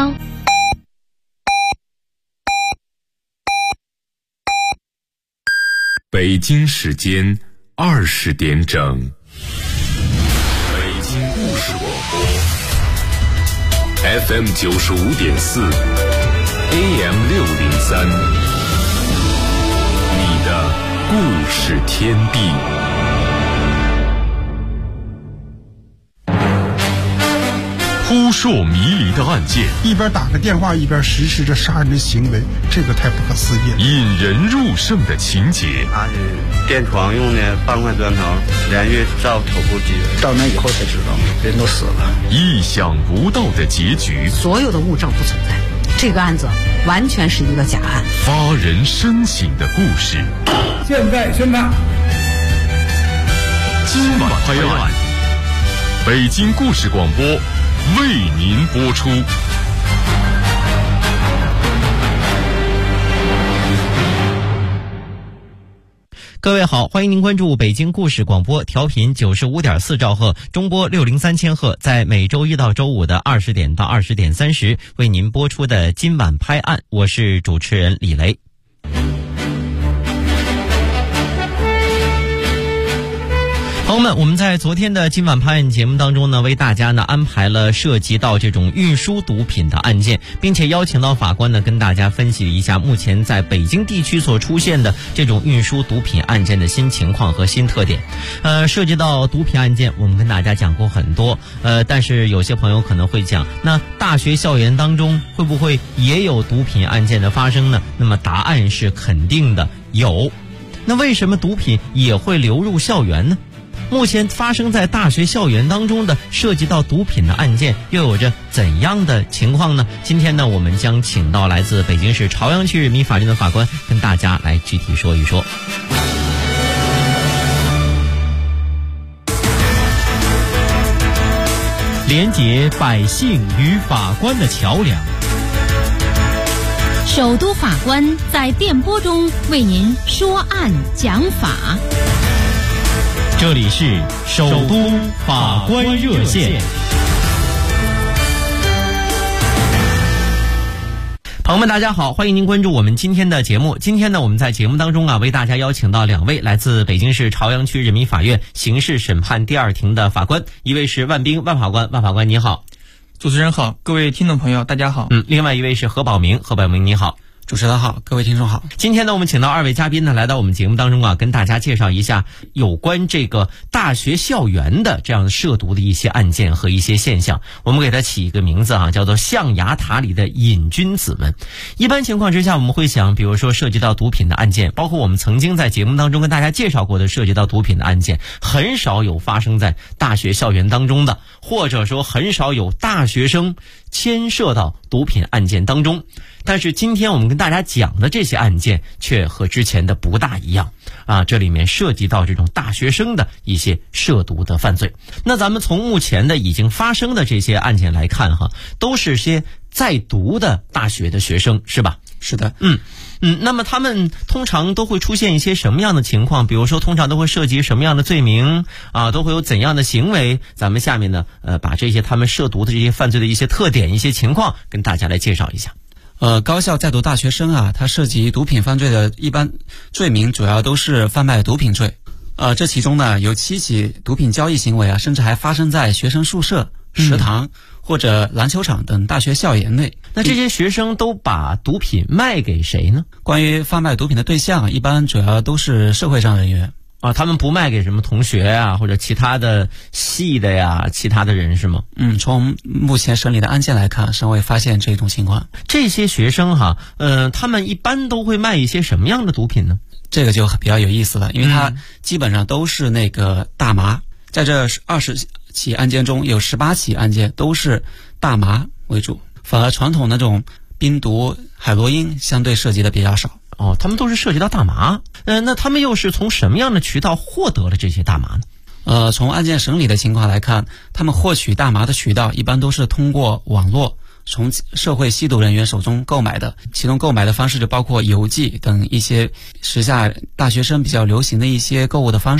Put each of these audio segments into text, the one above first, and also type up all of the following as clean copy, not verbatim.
标。 北京时间20点整，北京故事广播 FM 95.4 AM 603，你的故事天地。扑朔迷离的案件， 一边打个电话一边实施着杀人的行为，这个太不可思议了。 引人入胜的情节， 他是垫床用的半块砖头，连续照头部击人， 到那以后才知道人都死了。 意想不到的结局， 所有的物证不存在，这个案子完全是一个假案。 发人深省的故事， 现在宣判。 今晚拍案，北京故事广播为您播出。 各位好，欢迎您关注北京故事广播，调频95.4兆赫，中波603千赫，在每周一到周五的20点到20点30为您播出的今晚拍案，我是主持人李雷。朋友们，我们在昨天的今晚拍案节目当中呢，为大家呢安排了涉及到这种运输毒品的案件，并且邀请到法官呢跟大家分析一下目前在北京地区所出现的这种运输毒品案件的新情况和新特点。涉及到毒品案件，我们跟大家讲过很多，但是有些朋友可能会讲，那大学校园当中会不会也有毒品案件的发生呢？那么答案是肯定的，有。那为什么毒品也会流入校园呢？目前发生在大学校园当中的涉及到毒品的案件又有着怎样的情况呢？今天呢，我们将请到来自北京市朝阳区人民法院的法官跟大家来具体说一说。连结百姓与法官的桥梁， 首都法官在电波中为您说案讲法。 这里是首都法官热线。朋友们大家好，欢迎您关注我们今天的节目。今天呢，我们在节目当中为大家邀请到2位来自北京市朝阳区人民法院刑事审判第2庭的法官，一位是万兵万法官，万法官你好。 主持人好，各位听众朋友大家好。 另外一位是何宝明，何宝明你好。 主持人好，各位听众好。 今天呢，我们请到2位嘉宾呢来到我们节目当中跟大家介绍一下有关这个大学校园的这样涉毒的一些案件和一些现象。我们给它起一个名字叫做象牙塔里的瘾君子们。一般情况之下，我们会想，比如说涉及到毒品的案件，包括我们曾经在节目当中跟大家介绍过的涉及到毒品的案件，很少有发生在大学校园当中的，或者说很少有大学生牵涉到毒品案件当中。但是今天我们跟大家讲的这些案件却和之前的不大一样这里面涉及到这种大学生的一些涉毒的犯罪。那咱们从目前的已经发生的这些案件来看都是些在读的大学的学生是吧？ 是的。 那么他们通常都会出现一些什么样的情况？比如说通常都会涉及什么样的罪名都会有怎样的行为？咱们下面呢把这些他们涉毒的这些犯罪的一些特点一些情况跟大家来介绍一下。 高校在读大学生他涉及毒品犯罪的一般罪名主要都是贩卖毒品罪。这其中呢有7起毒品交易行为甚至还发生在学生宿舍、食堂或者篮球场等大学校园内。 那这些学生都把毒品卖给谁呢？ 关于贩卖毒品的对象，一般主要都是社会上人员。 他们不卖给什么同学或者其他的系的其他的人是吗？ 从目前审理的案件来看，尚未发现这种情况。 这些学生他们一般都会卖一些什么样的毒品呢？ 这个就比较有意思了，因为它基本上都是那个大麻。在这20起案件中，有18起案件都是大麻为主，反而传统那种冰毒、海洛因相对涉及的比较少。 他们都是涉及到大麻。那他们又是从什么样的渠道获得了这些大麻呢？ 从案件审理的情况来看，他们获取大麻的渠道一般都是通过网络从社会吸毒人员手中购买的，其中购买的方式就包括邮寄等一些时下大学生比较流行的一些购物的方式。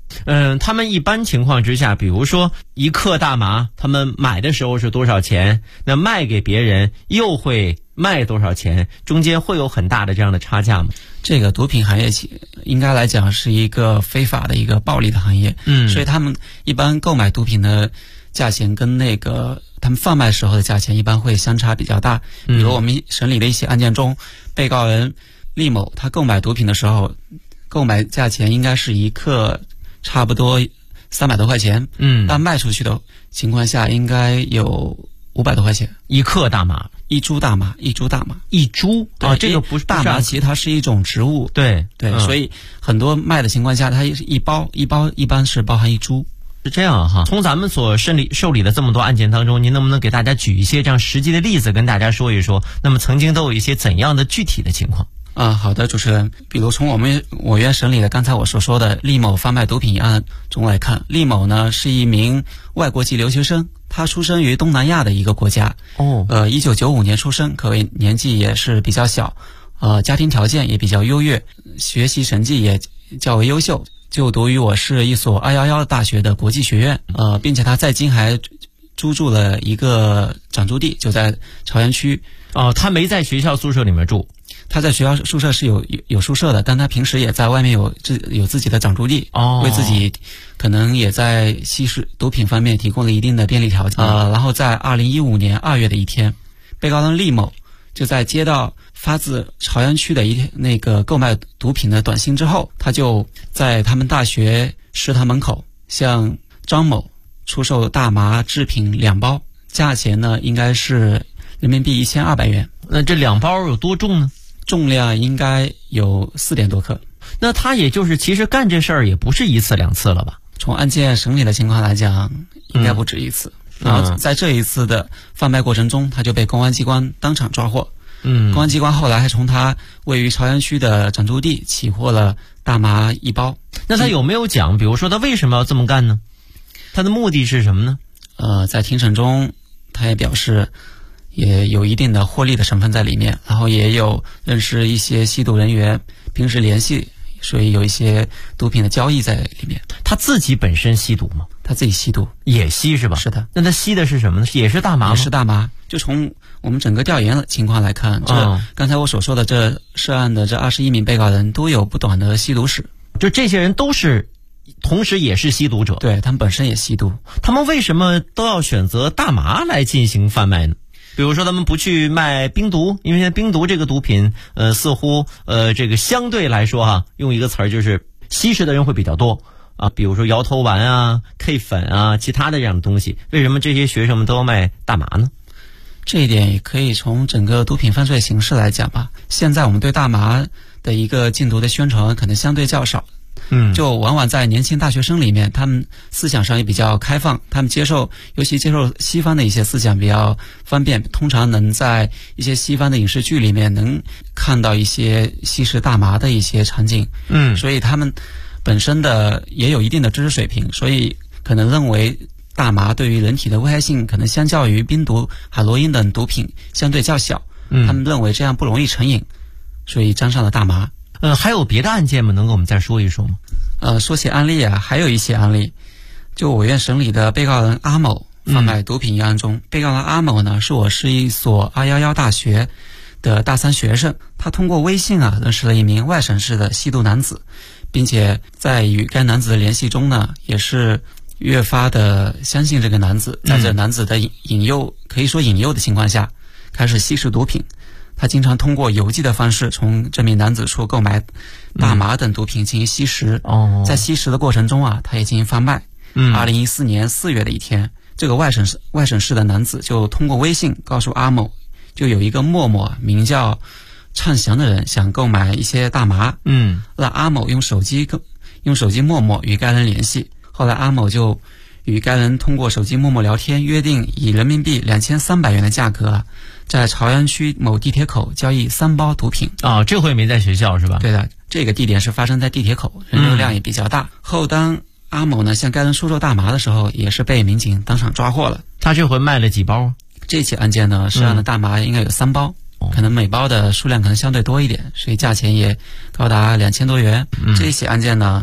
他们一般情况之下，比如说1克大麻，他们买的时候是多少钱，那卖给别人又会卖多少钱，中间会有很大的这样的差价吗？ 这个毒品行业应该来讲是一个非法的一个暴利的行业，所以他们一般购买毒品的价钱跟那个他们贩卖时候的价钱一般会相差比较大。比如我们审理的一些案件中，被告人厉某他购买毒品的时候，购买价钱应该是1克差不多300多块钱，但卖出去的情况下应该有500多块钱。 1克大麻， 一株大麻， 一株啊，这个不是大麻，其实它是一种植物。 对， 所以很多卖的情况下，它一包一般是包含1株。 是这样哈。从咱们所受理的这么多案件当中，您能不能给大家举一些这样实际的例子，跟大家说一说？那么曾经都有一些怎样的具体的情况？ 好的，主持人。比如从我院审理的刚才我所说的厉某贩卖毒品一案中来看，厉某呢是一名外国籍留学生，他出生于东南亚的一个国家。1995年出生，可谓年纪也是比较小，家庭条件也比较优越，学习成绩也较为优秀，就读于我市一所211大学的国际学院。并且他在京还租住了一个暂住地，就在朝阳区。 他没在学校宿舍里面住。 他在学校宿舍是有宿舍的，但他平时也在外面有自己的暂住地，为自己可能也在吸食毒品方面提供了一定的便利条件。然后在2015年2月的一天，被告人厉某就在接到发自朝阳区的那个购买毒品的短信之后，他就在他们大学食堂门口向张某出售大麻制品2包，价钱呢应该是人民币1200元。 那这2包有多重呢？ 重量应该有4点多克。 那他也就是其实干这事儿也不是1次2次了吧？ 从案件审理的情况来讲，应该不止1次。然后在这一次的贩卖过程中，他就被公安机关当场抓获。公安机关后来还从他位于朝阳区的暂住地起获了大麻1包。 那他有没有讲，比如说他为什么要这么干呢？他的目的是什么呢？ 在庭审中，他也表示也有一定的获利的成分在里面，然后也有认识一些吸毒人员，平时联系，所以有一些毒品的交易在里面。 他自己本身吸毒吗？ 他自己吸毒， 也吸是吧？ 是的。 那他吸的是什么呢？也是大麻吗？ 也是大麻。就从我们整个调研的情况来看，刚才我所说的这涉案的这21名被告人都有不短的吸毒史。 就这些人都是同时也是吸毒者？ 对，他们本身也吸毒。 他们为什么都要选择大麻来进行贩卖呢？比如说他们不去卖冰毒，因为现在冰毒这个毒品似乎这个相对来说用一个词儿就是吸食的人会比较多啊，比如说摇头丸啊、K 粉啊，其他的这样的东西。为什么这些学生们都要卖大麻呢？ 这一点也可以从整个毒品犯罪形势来讲吧。现在我们对大麻的一个禁毒的宣传可能相对较少，就往往在年轻大学生里面，他们思想上也比较开放，他们尤其接受西方的一些思想比较方便，通常能在一些西方的影视剧里面能看到一些吸食大麻的一些场景。所以他们本身的也有一定的知识水平，所以可能认为大麻对于人体的危害性可能相较于冰毒、海洛因等毒品相对较小，他们认为这样不容易成瘾，所以沾上了大麻。 还有别的案件吗？能给我们再说一说吗？ 说起案例还有一些案例。就我院审理的被告人阿某贩卖毒品一案中，被告人阿某呢是我市一所211大学的大3学生，他通过微信认识了一名外省市的吸毒男子，并且在与该男子的联系中呢，也是越发的相信这个男子，在这男子的可以说引诱的情况下，开始吸食毒品。他经常通过邮寄的方式从这名男子处购买大麻等毒品进行吸食。在吸食的过程中他也进行贩卖。2014年4月的一天，这个外省市的男子就通过微信告诉阿某，就有一个陌陌名叫畅祥的人想购买一些大麻。让阿某用手机陌陌与该人联系。后来阿某就与该人通过手机陌陌聊天，约定以人民币2300元的价格，在朝阳区某地铁口交易3包毒品。 这回没在学校是吧？ 对的，这个地点是发生在地铁口，人流量也比较大。后当阿某呢向该人出售大麻的时候，也是被民警当场抓获了。 他这回卖了几包？ 这起案件呢，涉案的大麻应该有3包，可能每包的数量可能相对多一点，所以价钱也高达2000多元。这一起案件呢，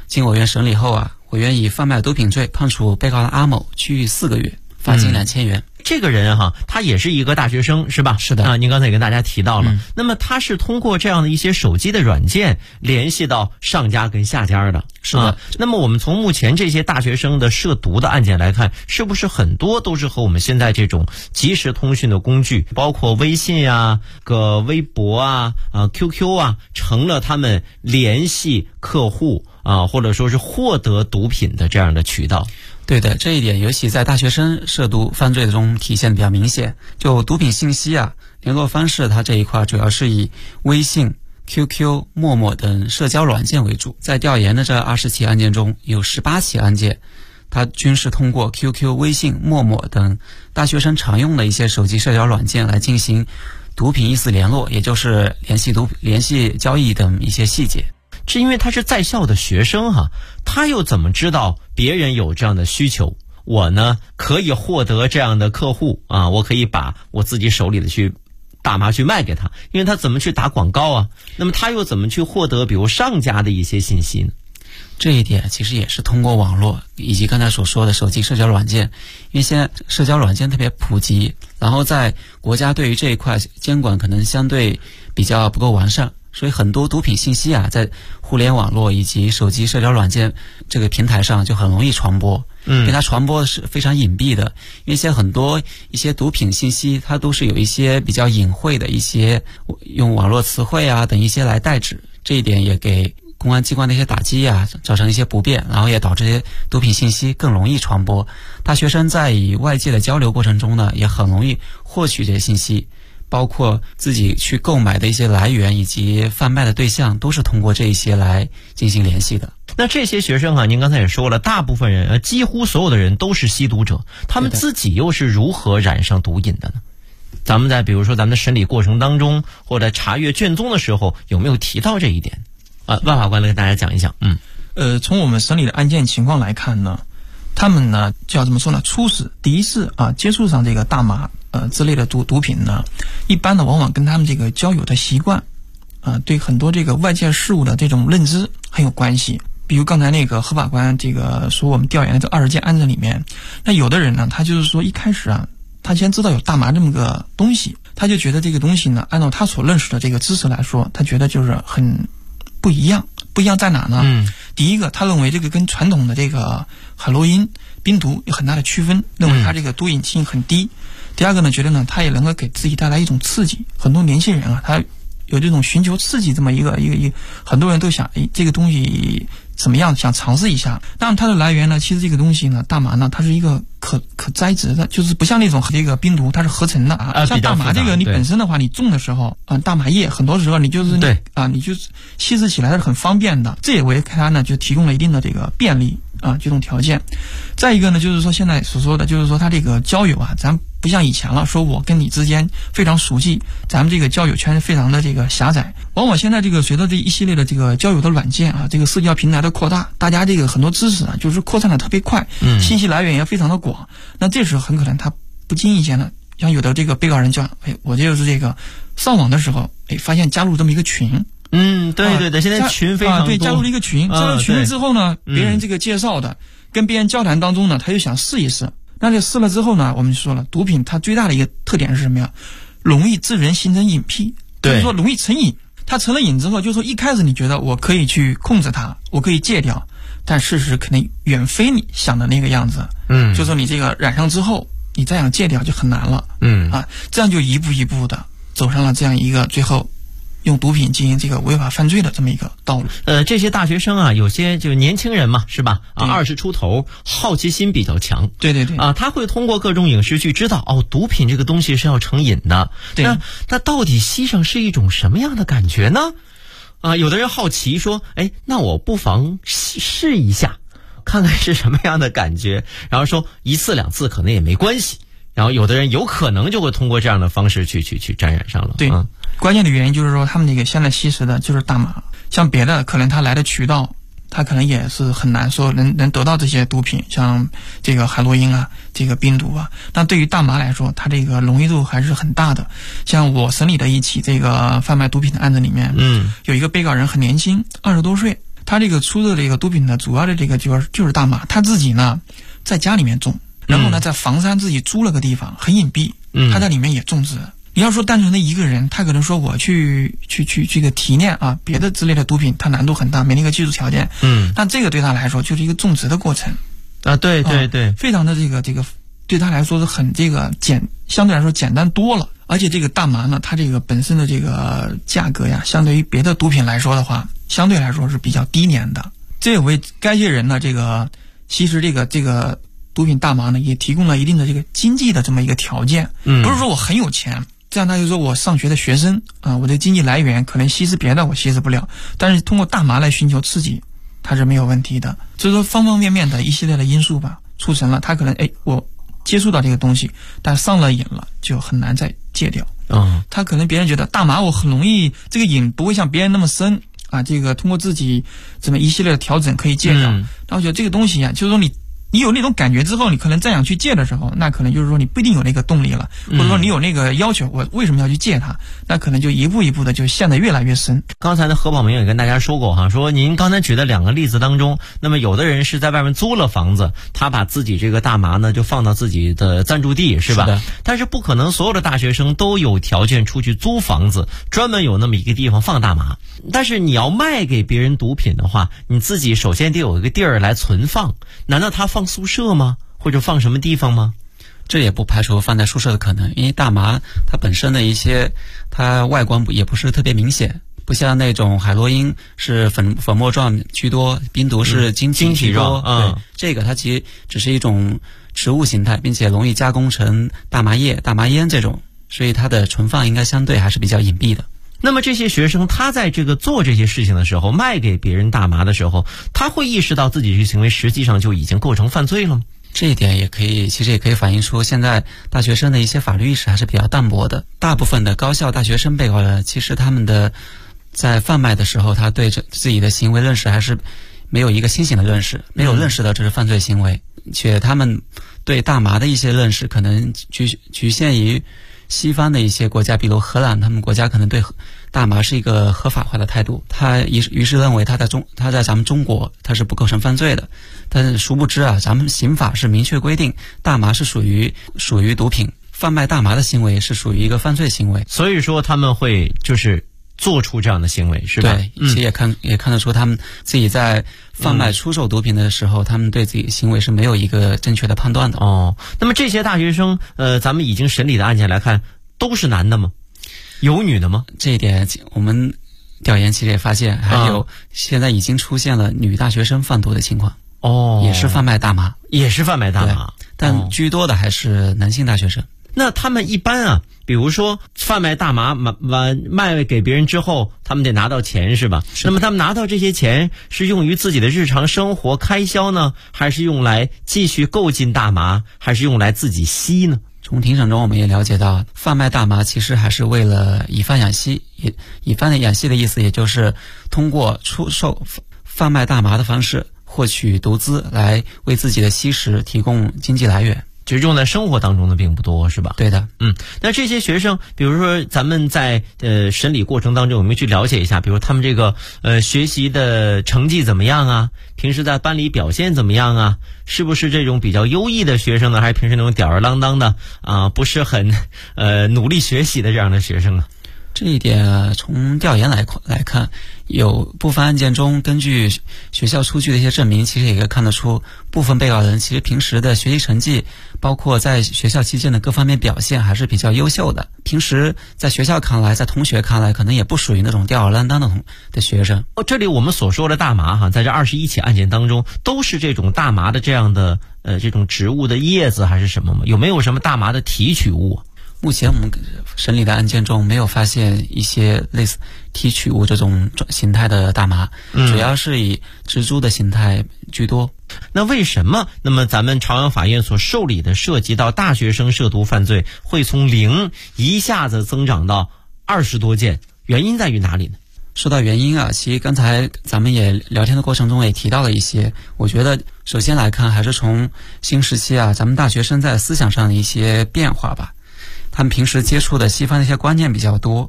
经委员审理后啊，委员以贩卖毒品罪判处被告人阿某拘役4个月，罚金2000元。 这个人哈，他也是一个大学生，是吧？ 是的啊，您刚才也跟大家提到了。那么他是通过这样的一些手机的软件联系到上家跟下家的， 是的。 那么我们从目前这些大学生的涉毒的案件来看，是不是很多都是和我们现在这种即时通讯的工具，包括微信啊、微博啊、QQ 啊，成了他们联系客户啊，或者说是获得毒品的这样的渠道？ 对的，这一点尤其在大学生涉毒犯罪中体现比较明显。就毒品信息啊，联络方式，它这一块主要是以微信、QQ、陌陌等社交软件为主。在调研的这20起案件中，有18起案件，它均是通过 QQ、微信、陌陌等大学生常用的一些手机社交软件来进行毒品意思联络，也就是联系交易等一些细节。 是因为他是在校的学生哈，他又怎么知道别人有这样的需求？我呢可以获得这样的客户啊，我可以把我自己手里的大麻去卖给他，因为他怎么去打广告啊？那么他又怎么去获得比如上家的一些信息呢？ 这一点其实也是通过网络以及刚才所说的手机社交软件，因为现在社交软件特别普及，然后在国家对于这一块监管可能相对比较不够完善，所以很多毒品信息啊，在互联网络以及手机社交软件这个平台上就很容易传播。因为它传播是非常隐蔽的，因为现在很多一些毒品信息，它都是有一些比较隐晦的一些用网络词汇啊等一些来代指，这一点也给公安机关的一些打击啊造成一些不便，然后也导致这些毒品信息更容易传播。大学生在与外界的交流过程中呢，也很容易获取这些信息，包括自己去购买的一些来源以及贩卖的对象，都是通过这一些来进行联系的。 那这些学生啊，您刚才也说了，大部分人几乎所有的人都是吸毒者，他们自己又是如何染上毒瘾的呢？咱们在比如说咱们的审理过程当中，或者查阅卷宗的时候，有没有提到这一点？万法官来跟大家讲一讲。 从我们审理的案件情况来看呢，他们呢叫怎么说呢？第一次接触上这个大麻之类的毒品呢，一般呢往往跟他们这个交友的习惯对很多这个外界事物的这种认知很有关系。比如刚才那个何法官这个说我们调研的这20件案子里面，那有的人呢，他就是说一开始他先知道有大麻这么个东西，他就觉得这个东西呢，按照他所认识的这个知识来说，他觉得就是很不一样。不一样在哪呢？第一个，他认为这个跟传统的这个海洛因、冰毒有很大的区分，认为它这个毒瘾性很低。第二个呢，觉得呢，它也能够给自己带来一种刺激。很多年轻人他有这种寻求刺激这么一个，很多人都想，这个东西怎么样，想尝试一下。当然它的来源呢，其实这个东西呢，大麻呢，它是一个可栽植的，就是不像那种这个冰毒，它是合成的像大麻这个，你本身的话，你种的时候大麻叶很多时候你就是你就吸食起来是很方便的，这也为它呢就提供了一定的这个便利这种条件。再一个呢，就是说现在所说的，就是说它这个交友咱不像以前了，说我跟你之间非常熟悉，咱们这个交友圈非常的这个狭窄。往往现在这个随着这一系列的这个交友的软件这个社交平台的扩大，大家这个很多知识就是扩散的特别快，信息来源也非常的广。那这时候很可能他不经意间呢，像有的这个被告人就我就是这个上网的时候发现加入这么一个群。 对，现在群非常多。 对，加入了一个群，加入群了之后呢，别人这个介绍的，跟别人交谈当中呢，他就想试一试。那这试了之后呢，我们说了，毒品它最大的一个特点是什么呀？容易致人形成瘾癖，就是说容易成瘾。它成了瘾之后，就是说一开始你觉得我可以去控制它，我可以戒掉，但事实可能远非你想的那个样子。就是说你这个染上之后，你再想戒掉就很难了。这样就一步一步的走上了这样一个最后用毒品进行这个违法犯罪的这么一个道路。 这些大学生有些就是年轻人嘛，是吧？20出头，好奇心比较强。 对他会通过各种影视剧知道毒品这个东西是要成瘾的。那到底吸上是一种什么样的感觉呢？有的人好奇说，那我不妨试一下，看看是什么样的感觉。然后说1次2次可能也没关系。然后有的人有可能就会通过这样的方式去沾染上了。 对，关键的原因就是说他们那个现在吸食的就是大麻，像别的可能他来的渠道，他可能也是很难说能得到这些毒品，像这个海洛因这个冰毒那对于大麻来说，它这个容易度还是很大的。像我审理的一起这个贩卖毒品的案子里面，有一个被告人很年轻，20多岁， 他这个出的这个毒品呢，主要的这个就是大麻，他自己呢在家里面种，然后呢在房山自己租了个地方，很隐蔽，他在里面也种植。你要说单纯的一个人，他可能说我去这个提炼啊别的之类的毒品，他难度很大，没那个技术条件。但这个对他来说就是一个种植的过程啊，对对对， 非常的这个对他来说是很这个相对来说简单多了。而且这个大麻呢，它这个本身的这个价格呀，相对于别的毒品来说的话，相对来说是比较低廉的。这也为该些人呢，其实这个毒品大麻呢，也提供了一定的这个经济的这么一个条件。不是说我很有钱。这样他就说我上学的学生啊，我的经济来源可能吸食别的我吸食不了，但是通过大麻来寻求刺激，它是没有问题的。所以说方方面面的一系列的因素吧，促成了他可能我接触到这个东西，但上了瘾了就很难再戒掉。他可能别人觉得大麻我很容易，这个瘾不会像别人那么深啊，这个通过自己这么一系列的调整可以戒掉。但我觉得这个东西啊，就是说你有那种感觉之后，你可能再想去戒的时候，那可能就是说你不一定有那个动力了，或者说你有那个要求，我为什么要去戒它？那可能就一步一步的就陷得越来越深。 刚才的何宝明也跟大家说过哈，说您刚才举的2个例子当中，那么有的人是在外面租了房子，他把自己这个大麻呢就放到自己的暂住地，是吧？是的。但是不可能所有的大学生都有条件出去租房子，专门有那么一个地方放大麻。但是你要卖给别人毒品的话，你自己首先得有一个地儿来存放。难道他放宿舍吗？或者放什么地方吗？ 这也不排除放在宿舍的可能，因为大麻它本身的一些，它外观也不是特别明显，不像那种海洛因是粉末状居多，冰毒是晶体状。对，这个它其实只是一种植物形态，并且容易加工成大麻叶、大麻烟这种，所以它的存放应该相对还是比较隐蔽的。 那么这些学生他在这个做这些事情的时候，卖给别人大麻的时候，他会意识到自己这行为实际上就已经构成犯罪了吗？ 这一点其实也可以反映出现在大学生的一些法律意识还是比较淡薄的。大部分的高校大学生被告人，其实他们的在贩卖的时候，他对自己的行为认识还是没有一个清醒的认识，没有认识到这是犯罪行为，且他们对大麻的一些认识可能局限于西方的一些国家，比如荷兰，他们国家可能对大麻是一个合法化的态度，他于是认为他在咱们中国他是不构成犯罪的，但是殊不知啊，咱们刑法是明确规定大麻是属于毒品，贩卖大麻的行为是属于一个犯罪行为， 所以说他们会就是做出这样的行为，是吧？ 对，其实也看得出他们自己在贩卖出售毒品的时候，他们对自己行为是没有一个正确的判断的。 那么这些大学生，咱们已经审理的案件来看，都是男的吗？有女的吗？ 这一点我们调研其实也发现，还有现在已经出现了女大学生贩毒的情况。也是贩卖大麻，但居多的还是男性大学生。 那他们一般啊，比如说贩卖大麻卖给别人之后，他们得拿到钱，是吧？那么他们拿到这些钱是用于自己的日常生活开销呢，还是用来继续购进大麻，还是用来自己吸呢？ 从庭审中我们也了解到，贩卖大麻其实还是为了以贩养吸，以贩养吸的意思也就是通过出售贩卖大麻的方式获取毒资，来为自己的吸食提供经济来源。 其实用在生活当中的并不多，是吧？ 对的。 那这些学生，比如说咱们在审理过程当中，我们去了解一下，比如他们这个学习的成绩怎么样啊？平时在班里表现怎么样啊？是不是这种比较优异的学生呢？还是平时那种吊儿郎当的啊，不是很努力学习的这样的学生呢？ 这一点从调研来看，有部分案件中根据学校出具的一些证明，其实也可以看得出部分被告人其实平时的学习成绩，包括在学校期间的各方面表现还是比较优秀的。平时在学校看来，在同学看来，可能也不属于那种吊儿郎当的学生。 这里我们所说的大麻哈，在这21起案件当中，都是这种大麻的这样的这种植物的叶子还是什么吗？有没有什么大麻的提取物啊？ 目前我们审理的案件中没有发现一些类似提取物这种形态的大麻，主要是以植株的形态居多。 那为什么那么咱们朝阳法院所受理的涉及到大学生涉毒犯罪会从0一下子增长到20多件？原因在于哪里呢？ 说到原因啊，其实刚才咱们也聊天的过程中也提到了一些，我觉得首先来看还是从新时期啊，咱们大学生在思想上的一些变化吧。他们平时接触的西方的一些观念比较多，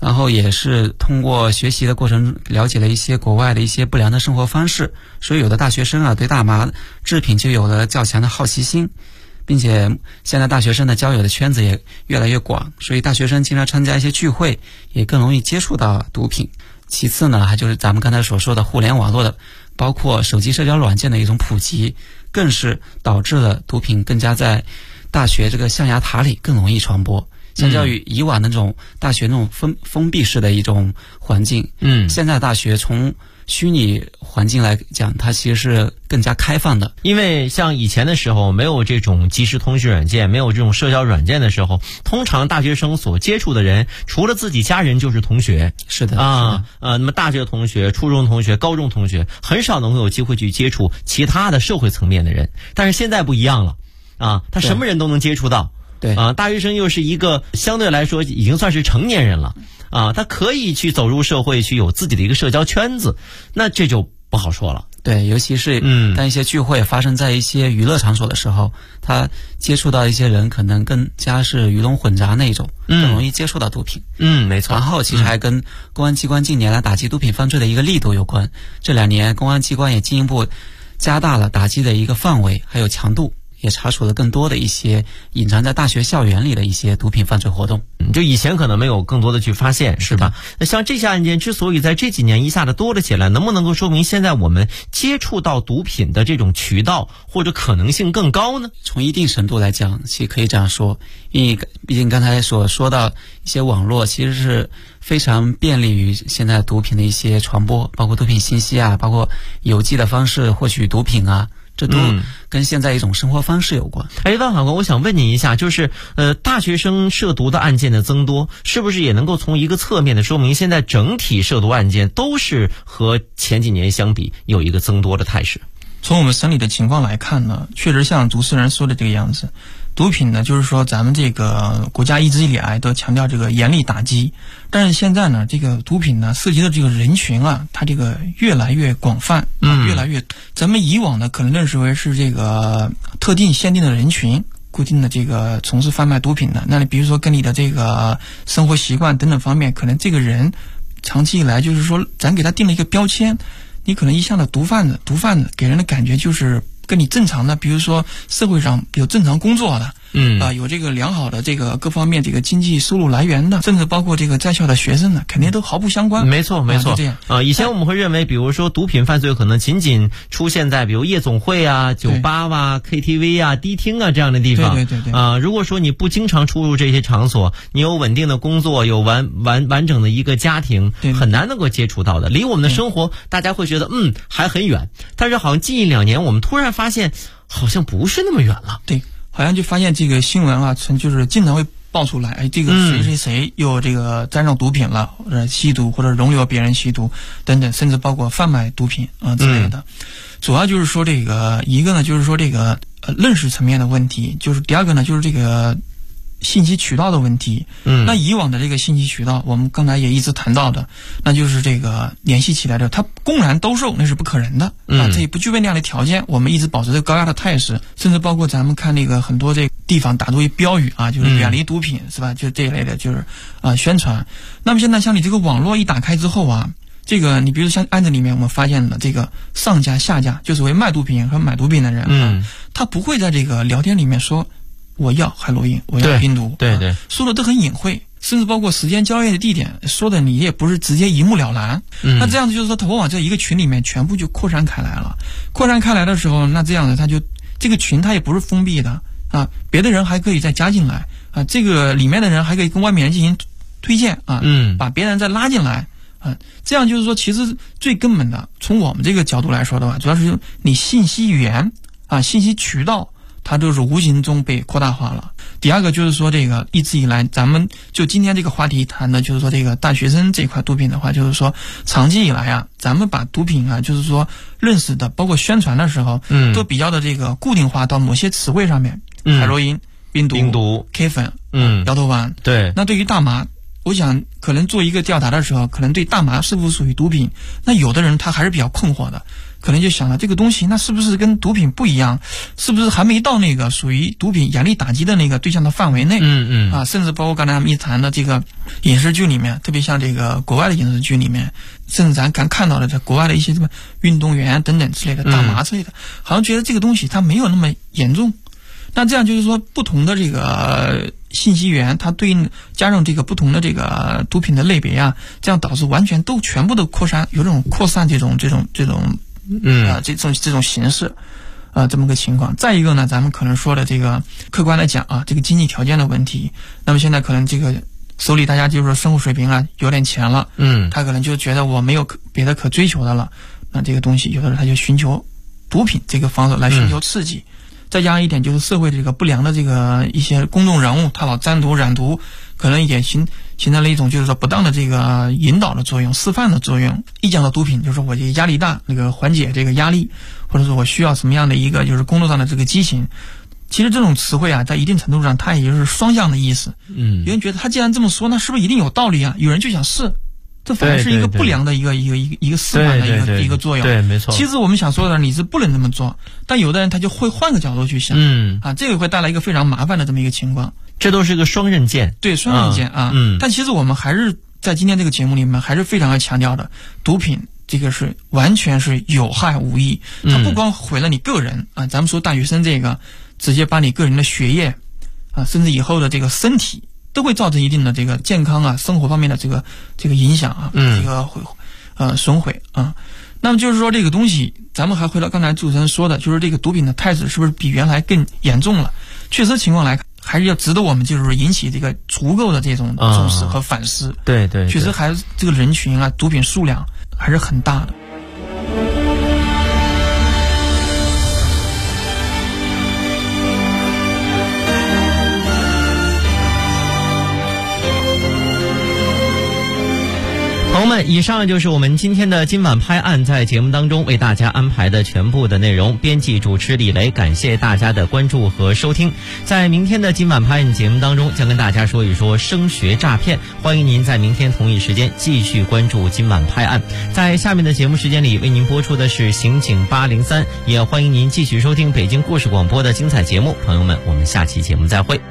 然后也是通过学习的过程了解了一些国外的一些不良的生活方式，所以有的大学生啊对大麻制品就有了较强的好奇心，并且现在大学生的交友的圈子也越来越广，所以大学生经常参加一些聚会也更容易接触到毒品。其次呢，还就是咱们刚才所说的互联网络的包括手机社交软件的一种普及，更是导致了毒品更加在大学这个象牙塔里更容易传播。相较于以往的那种大学那种封闭式的一种环境，现在大学从虚拟环境来讲，它其实是更加开放的。 因为像以前的时候没有这种即时通讯软件，没有这种社交软件的时候，通常大学生所接触的人除了自己家人就是同学。 是的那么大学同学、初中同学、高中同学很少能够有机会去接触其他的社会层面的人，但是现在不一样了他什么人都能接触到。 对大学生又是一个相对来说已经算是成年人了他可以去走入社会，去有自己的一个社交圈子，那这就不好说了。 对，尤其是当一些聚会发生在一些娱乐场所的时候，他接触到一些人可能更加是鱼龙混杂那种，更容易接触到毒品。 没错。 然后其实还跟公安机关近年来打击毒品犯罪的一个力度有关。这2年公安机关也进一步加大了打击的一个范围还有强度，也查处了更多的一些隐藏在大学校园里的一些毒品犯罪活动。 就以前可能没有更多的去发现，是吧？那像这些案件之所以在这几年一下子多了起来，能不能够说明现在我们接触到毒品的这种渠道或者可能性更高呢？ 从一定程度来讲，其实可以这样说，因为毕竟刚才所说到一些网络其实是非常便利于现在毒品的一些传播，包括毒品信息啊，包括邮寄的方式获取毒品啊，这都跟现在一种生活方式有关。 万法官，我想问您一下，就是大学生涉毒的案件的增多，是不是也能够从一个侧面的说明，现在整体涉毒案件都是和前几年相比有一个增多的态势？ 从我们审理的情况来看呢，确实像主持人说的这个样子，毒品呢，就是说咱们这个国家一直以来都强调这个严厉打击，但是现在呢，这个毒品呢涉及的这个人群啊，它这个越来越广泛，越来越，咱们以往呢可能认识为是这个特定限定的人群，固定的这个从事贩卖毒品的，那你比如说跟你的这个生活习惯等等方面，可能这个人长期以来就是说咱给他定了一个标签，你可能一向的毒贩子给人的感觉就是跟你正常的，比如说社会上有正常工作的，有这个良好的这个各方面这个经济收入来源的，甚至包括这个在校的学生呢，肯定都毫不相关。 没错， 这样以前我们会认为，比如说毒品犯罪可能仅仅出现在比如夜总会啊、酒吧啊、KTV 啊、迪厅啊这样的地方。 对。 如果说你不经常出入这些场所，你有稳定的工作，有完整的一个家庭，很难能够接触到的。离我们的生活，大家会觉得还很远，但是好像近1-2年，我们突然发现好像不是那么远了。 对。好像就发现这个新闻啊，就是经常会爆出来，这个谁又这个沾上毒品了，或者吸毒，或者容留别人吸毒等等，甚至包括贩卖毒品之类的。主要就是说这个一个呢，就是说这个认识层面的问题，就是第二个呢，就是这个信息渠道的问题。那以往的这个信息渠道，我们刚才也一直谈到的，那就是这个联系起来的，它公然兜售那是不可能的这也不具备那样的条件。我们一直保持着高压的态势，甚至包括咱们看那个很多这个地方打出一标语啊，就是远离毒品，是吧？就这一类的，就是宣传。那么现在像你这个网络一打开之后啊，这个你比如像案子里面我们发现了这个上家下家，就所谓卖毒品和买毒品的人他不会在这个聊天里面说我要海洛因，我要冰毒， 对， 说的都很隐晦，甚至包括时间、交易的地点，说的你也不是直接一目了然。那这样子就是说，他往往这一个群里面全部就扩散开来了。扩散开来的时候，那这样的他就这个群他也不是封闭的别的人还可以再加进来这个里面的人还可以跟外面人进行推荐把别人再拉进来这样就是说，其实最根本的，从我们这个角度来说的话，主要是你信息源信息渠道。它就是无形中被扩大化了。第二个就是说，这个一直以来，咱们就今天这个话题谈的，就是说这个大学生这块毒品的话，就是说长期以来咱们把毒品就是说认识的，包括宣传的时候，都比较的这个固定化到某些词汇上面，海洛因、冰毒、K 粉、摇头丸。 对。 那对于大麻， 我想可能做一个调查的时候，可能对大麻是否属于毒品，那有的人他还是比较困惑的，可能就想了这个东西那是不是跟毒品不一样，是不是还没到那个属于毒品严厉打击的那个对象的范围内，甚至包括刚才咱们一谈的这个影视剧里面，特别像这个国外的影视剧里面，甚至咱刚看到的在国外的一些什么运动员等等之类的大麻之类的，好像觉得这个东西它没有那么严重。那这样就是说不同的这个信息源，它对应加上这个不同的这个毒品的类别啊，这样导致完全都全部的扩散，有这种扩散这种形式这么个情况。再一个呢，咱们可能说的这个客观来讲啊，这个经济条件的问题，那么现在可能这个手里大家就是说生活水平啊有点钱了，他可能就觉得我没有别的可追求的了，那这个东西有的人他就寻求毒品这个方式来寻求刺激。再加上一点就是社会这个不良的这个一些公众人物，他老沾毒染毒，可能也形成了一种就是说不当的这个引导的作用、示范的作用。一讲到毒品，就是说我这压力大，那个缓解这个压力，或者说我需要什么样的一个就是工作上的这个激情。其实这种词汇啊，在一定程度上它也就是双向的意思。有人觉得他既然这么说，那是不是一定有道理啊？有人就想试。这反而是一个不良的一个示范的一个作用。 对，没错。 其实我们想说的你是不能这么做，但有的人他就会换个角度去想，这个会带来一个非常麻烦的这么一个情况。 这都是一个双刃剑。 对，双刃剑但其实我们还是在今天这个节目里面还是非常要强调的，毒品这个是完全是有害无益，它不光毁了你个人咱们说大学生这个直接把你个人的学业甚至以后的这个身体都会造成一定的这个健康生活方面的这个影响这个损毁那么就是说这个东西，咱们还回到刚才主持人说的，就是这个毒品的态势是不是比原来更严重了？确实情况来看，还是要值得我们就是说引起这个足够的这种重视和反思。 对， 确实还是这个人群毒品数量还是很大的。 朋友们，以上就是我们今天的今晚拍案在节目当中为大家安排的全部的内容。编辑主持李雷，感谢大家的关注和收听。在明天的今晚拍案节目当中，将跟大家说一说升学诈骗，欢迎您在明天同一时间继续关注今晚拍案。在下面的节目时间里，为您播出的是刑警803，也欢迎您继续收听北京故事广播的精彩节目。朋友们，我们下期节目再会。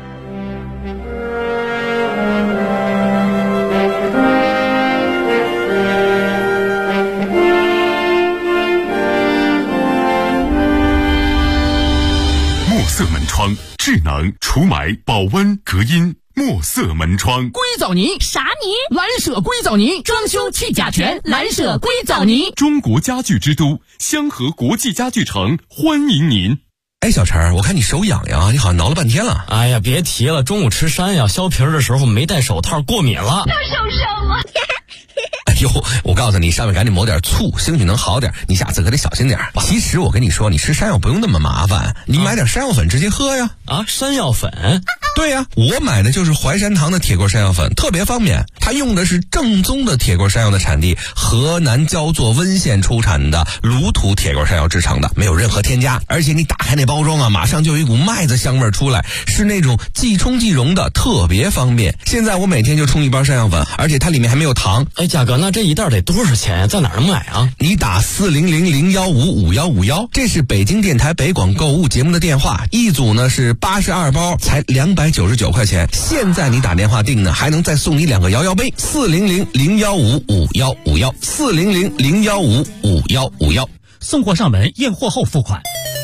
色门窗，智能除霾、保温、隔音。墨色门窗， 硅藻泥啥泥？ 蓝舍硅藻泥，装修去甲醛，蓝舍硅藻泥。 中国家具之都香河国际家具城欢迎您。 哎，小陈，我看你手痒痒，你好像挠了半天了。 哎呀，别提了，中午吃山药削皮的时候没戴手套，过敏了。 又受伤了。 哎呦，我告诉你，上面赶紧抹点醋，兴许能好点。你下次可得小心点。其实我跟你说，你吃山药不用那么麻烦，你买点山药粉直接喝呀。 山药粉？ 对呀，我买的就是淮山堂的铁棍山药粉，特别方便。它用的是正宗的铁棍山药的产地河南焦作温县出产的卤土铁棍山药制成的，没有任何添加。而且你打开那包装马上就有一股麦子香味出来，是那种即冲即溶的，特别方便。现在我每天就冲一包山药粉，而且它里面还没有糖。 哎，价格那这一袋得多少钱呀？在哪儿能买啊？ 你打400-015-5151，这是北京电台北广购物节目的电话，一组呢是82包，才299块钱。现在你打电话订呢，还能再送你2个摇摇杯。400-015-5151，400-015-5151， 送货上门，验货后付款。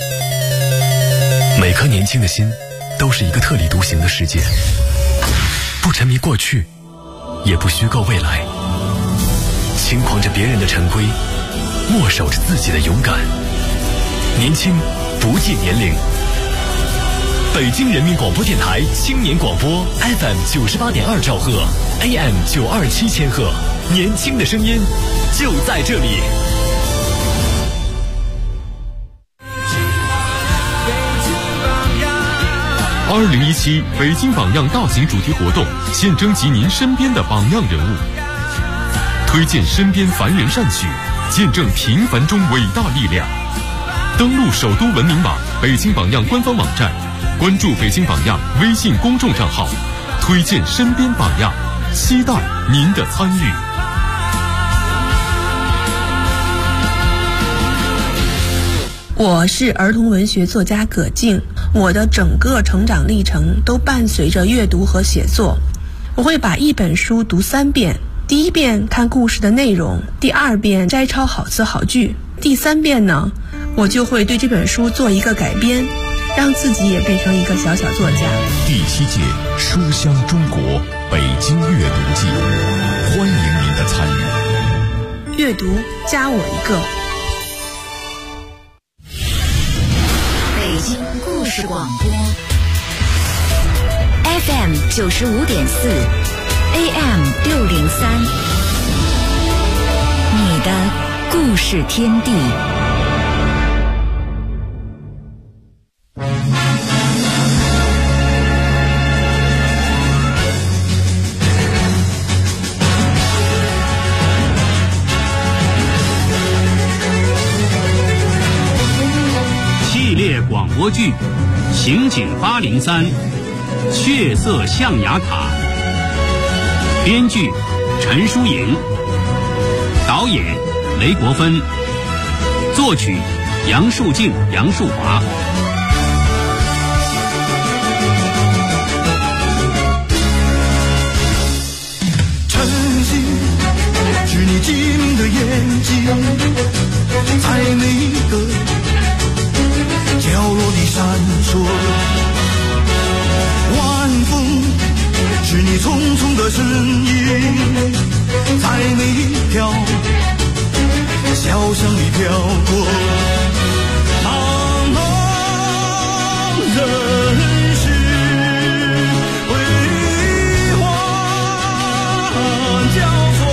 每颗年轻的心都是一个特立独行的世界，不沉迷过去，也不虚构未来，轻狂着别人的陈规，默守着自己的勇敢。年轻不计年龄。北京人民广播电台青年广播 FM 98.2兆赫 AM 927千赫，年轻的声音就在这里。2017北京榜样大型主题活动，现征集您身边的榜样人物，推荐身边凡人善举，见证平凡中伟大力量。登录首都文明网、北京榜样官方网站，关注北京榜样微信公众账号，推荐身边榜样， 期待您的参与。 我是儿童文学作家葛静，我的整个成长历程都伴随着阅读和写作。我会把一本书读3遍，第1遍看故事的内容，第2遍摘抄好词好句，第3遍呢，我就会对这本书做一个改编，让自己也变成一个小小作家。 第7届书香中国北京阅读季，欢迎您的参与。 阅读加我一个。 北京故事广播 FM 95.4 AM 603，你的故事天地。 系列广播剧《刑警803》，血色象牙塔。编剧陈淑莹，导演雷国芬，作曲杨树静、杨树华。 晨曦是你晶莹的眼睛，在每一个角落里闪烁。晚风是你匆匆的身影，在每一条小巷里飘过。茫茫人世辉煌交错，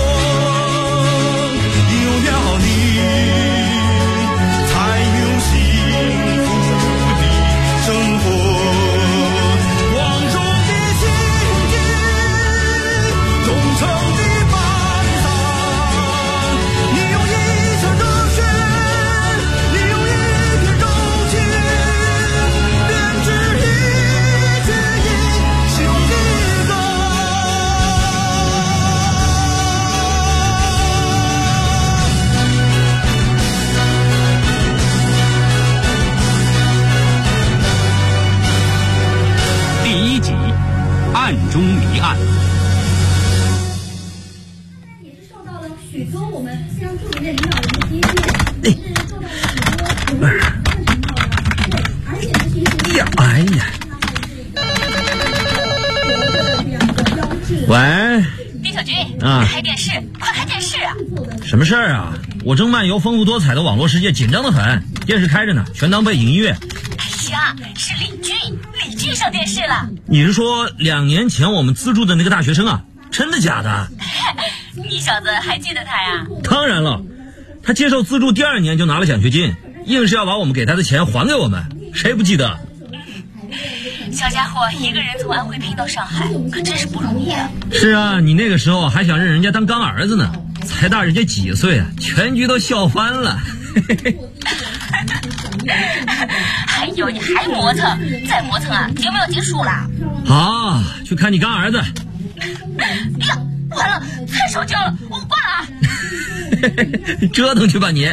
有了你才有幸福的生活。光中的情景，忠诚的伴郎，你用一腔热血，你用一片柔情，编织一曲英雄的歌。 第1集，暗中谜案。 也是受到了许多我们非常著名的领导人的接见，也是受到了许多国内的领导人对，而且呢，其实哎呀，喂， 丁小军啊， 开电视，快开电视啊！ 什么事儿啊？我正漫游丰富多彩的网络世界，紧张得很。电视开着呢，全当背景音乐。 哎呀，是李俊上电视了。 你是说2年前我们资助的那个大学生啊？真的假的？ 你小子还记得他呀？ 当然了，他接受资助第2年就拿了奖学金，硬是要把我们给他的钱还给我们，谁不记得？ 小家伙一个人从安徽拼到上海，可真是不容易啊。 是啊，你那个时候还想认人家当干儿子呢，才大人家几岁啊，全局都笑翻了。 哎呦，你还磨蹭，再磨蹭啊，节目要结束了。 好，去看你干儿子。 哎呀，完了，太烧焦了，我挂了啊。 折腾去吧你。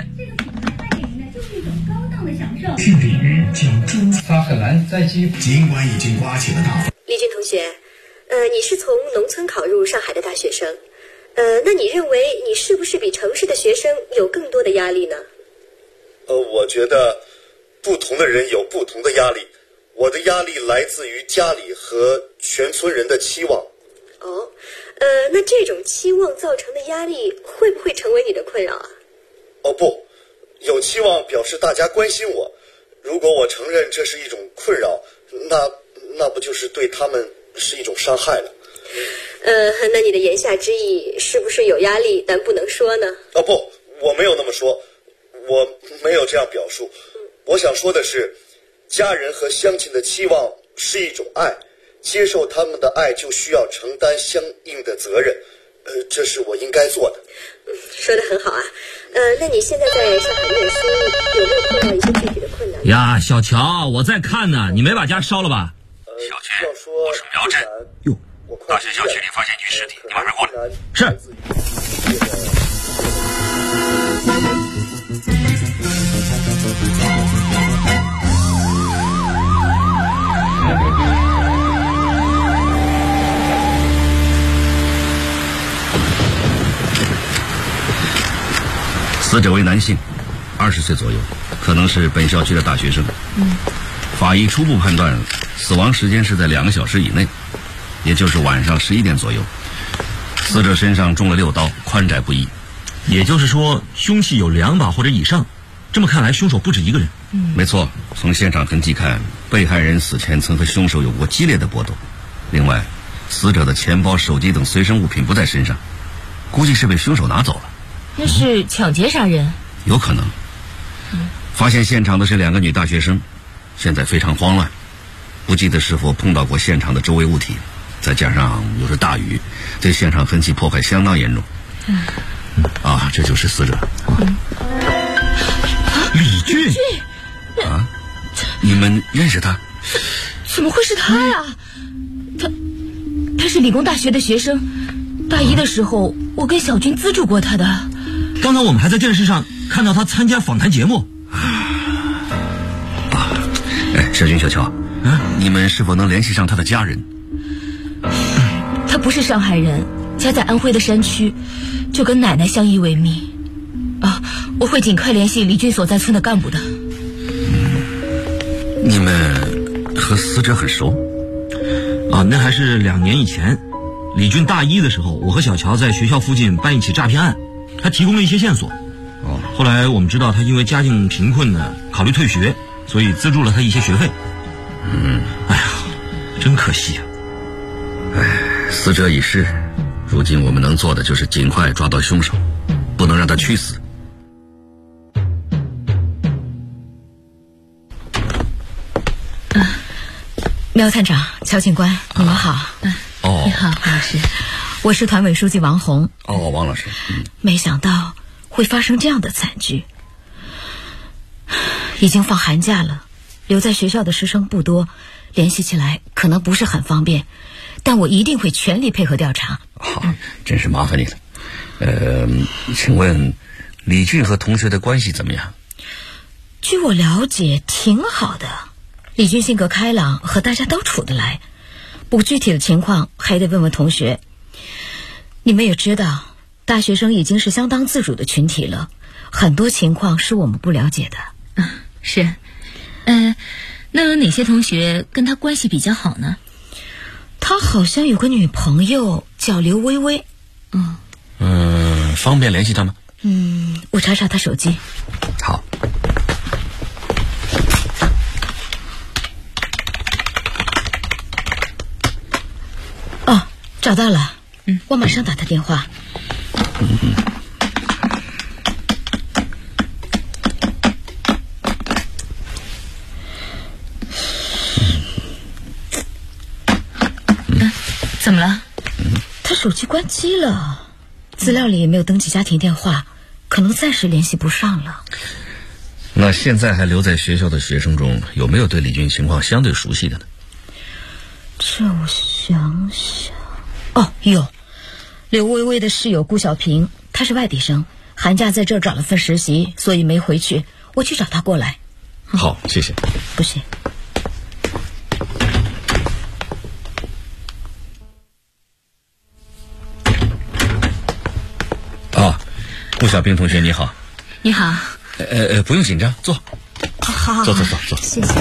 庆典日请注萨赫兰在即。尽管已经刮起了大风。 李俊同学，你是从农村考入上海的大学生，那你认为你是不是比城市的学生有更多的压力呢？ 我觉得不同的人有不同的压力，我的压力来自于家里和全村人的期望。 哦，那这种期望造成的压力会不会成为你的困扰啊？ 哦不，有期望表示大家关心我，如果我承认这是一种困扰，那不就是对他们是一种伤害了？ 那你的言下之意是不是有压力但不能说呢？ 哦不，我没有那么说，我没有这样表述。我想说的是，家人和乡亲的期望是一种爱，接受他们的爱就需要承担相应的责任，这是我应该做的。 说得很好啊。那你现在在上海念书，有没有碰到一些具体的困难呀？小乔，我在看呢，你没把家烧了吧？ 小军，我是苗震。 哟， 大学校区里发现女尸体，你马上过来。 是。 死者为男性，20岁左右，可能是本校区的大学生。法医初步判断，死亡时间是在2个小时以内，也就是晚上11点左右。死者身上中了6刀，宽窄不一。 也就是说，凶器有2把或者以上。这么看来，凶手不止一个人。 没错，从现场痕迹看，被害人死前曾和凶手有过激烈的搏斗。另外，死者的钱包、手机等随身物品不在身上，估计是被凶手拿走了。 那是抢劫杀人？ 有可能。发现现场的是2个女大学生，现在非常慌乱，不记得是否碰到过现场的周围物体，再加上又是大雨，对现场痕迹破坏相当严重。这就是死者。 李俊啊，你们认识他？ 怎么会是他呀？他是理工大学的学生，大一的时候我跟小军资助过他的。 刚才我们还在电视上看到他参加访谈节目。 小军、小乔，你们是否能联系上他的家人？ 他不是上海人，家在安徽的山区，就跟奶奶相依为命。我会尽快联系李俊所在村的干部的。 你们和死者很熟？ 那还是2年以前，李俊大一的时候，我和小乔在学校附近办一起诈骗案，他提供了一些线索。后来我们知道他因为家境贫困呢，考虑退学，所以资助了他一些学费。真可惜啊。 死者已逝，如今我们能做的就是尽快抓到凶手，不能让他屈死。 苗探长、乔警官，你们好。 你好，王老师。 我是团委书记王红。 王老师。 没想到会发生这样的惨剧。已经放寒假了，留在学校的师生不多，联系起来可能不是很方便，但我一定会全力配合调查。 真是麻烦你了。请问李俊和同学的关系怎么样？ 据我了解，挺好的。李俊性格开朗，和大家都处得来。不过具体的情况还得问问同学。你们也知道，大学生已经是相当自主的群体了，很多情况是我们不了解的。 是。那有哪些同学跟他关系比较好呢？ 他好像有个女朋友叫刘薇薇。 方便联系他吗？ 我查查他手机。 好。 找到了。我马上打他电话。 怎么了？ 他手机关机了，资料里也没有登记家庭电话，可能暂时联系不上了。 那现在还留在学校的学生中，有没有对李俊情况相对熟悉的呢？ 这我想想。有。刘薇薇的室友顾小平，她是外地生，寒假在这儿找了份实习，所以没回去。我去找她过来。 好，谢谢。 不谢。 顾小平同学你好。 你好。 不用紧张，坐。 好， 坐。 谢谢。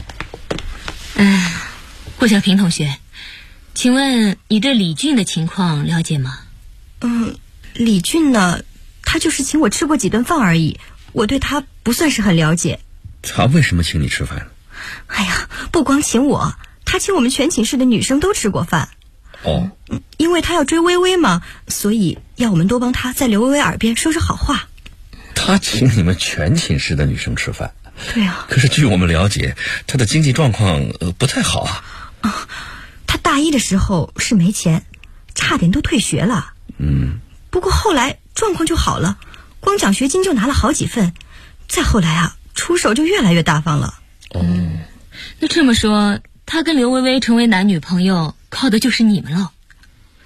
顾小平同学，请问你对李俊的情况了解吗？ 李俊呢，他就是请我吃过几顿饭而已，我对他不算是很了解。 他为什么请你吃饭？ 不光请我，他请我们全寝室的女生都吃过饭。因为他要追薇薇嘛，所以要我们多帮他在刘薇薇耳边说说好话。 他请你们全寝室的女生吃饭？ 对啊。 可是据我们了解，他的经济状况不太好啊。 他大一的时候是没钱，差点都退学了。不过后来状况就好了，光奖学金就拿了好几份，再后来出手就越来越大方了。 那这么说，他跟刘薇薇成为男女朋友，靠的就是你们了。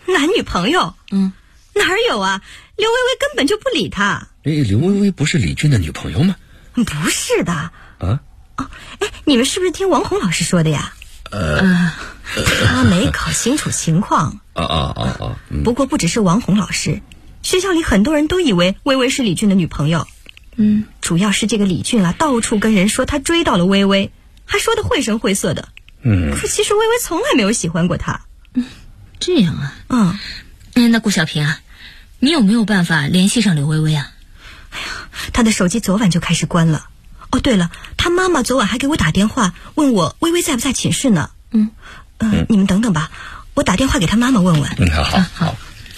男女朋友？哪儿有啊？刘薇薇根本就不理他。 刘薇薇不是李俊的女朋友吗？ 不是的。 啊？ 你们是不是听王红老师说的呀？他没搞清楚情况。不过不只是王红老师，学校里很多人都以为薇薇是李俊的女朋友。主要是这个李俊啊，到处跟人说他追到了薇薇，还说得绘声绘色的。可其实薇薇从来没有喜欢过他。 这样啊？那顾小平啊，你有没有办法联系上刘薇薇啊？ 他的手机昨晚就开始关了。哦，对了，他妈妈昨晚还给我打电话问我薇薇在不在寝室呢。你们等等吧，我打电话给他妈妈问问。 好。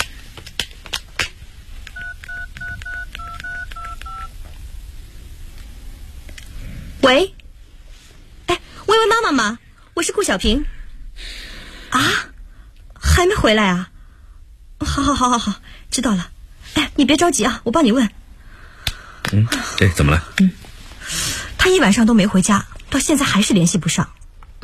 喂，薇薇妈妈吗？我是顾小平。啊，还没回来啊？好，知道了。你别着急啊，我帮你问。 怎么了？ 他一晚上都没回家，到现在还是联系不上。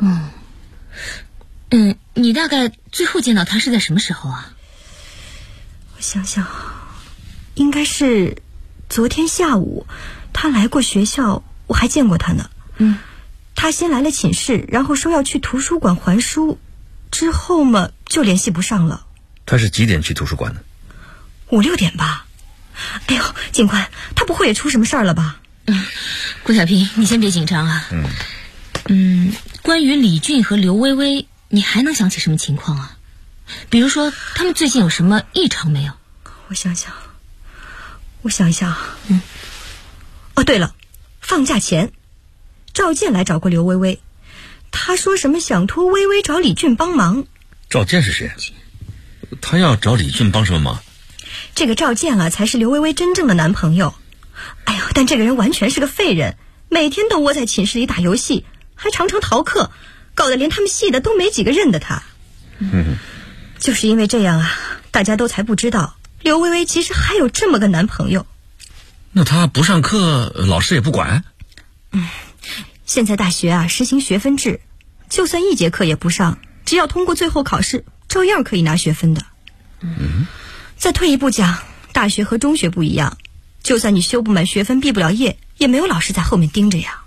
你大概最后见到他是在什么时候啊？ 我想想，应该是昨天下午，他来过学校，我还见过他呢。他先来了寝室，然后说要去图书馆还书，之后嘛就联系不上了。 他是几点去图书馆的 ？5、6点吧。哎呦，警官，他不会也出什么事儿了吧？ 顾小平，你先别紧张啊。关于李俊和刘薇薇，你还能想起什么情况啊？比如说他们最近有什么异常没有？ 我想一下。哦，对了，放假前赵健来找过刘薇薇，他说什么想托薇薇找李俊帮忙。 赵健是谁？他要找李俊帮什么忙？ 这个赵健啊，才是刘薇薇真正的男朋友。哎呦，但这个人完全是个废人，每天都窝在寝室里打游戏，还常常逃课，搞得连他们系的都没几个认得他。就是因为这样啊，大家都才不知道刘薇薇其实还有这么个男朋友。 那他不上课，老师也不管？ 现在大学啊实行学分制，就算1节课也不上，只要通过最后考试，照样可以拿学分的。再退一步讲，大学和中学不一样，就算你修不满学分毕不了业，也没有老师在后面盯着呀。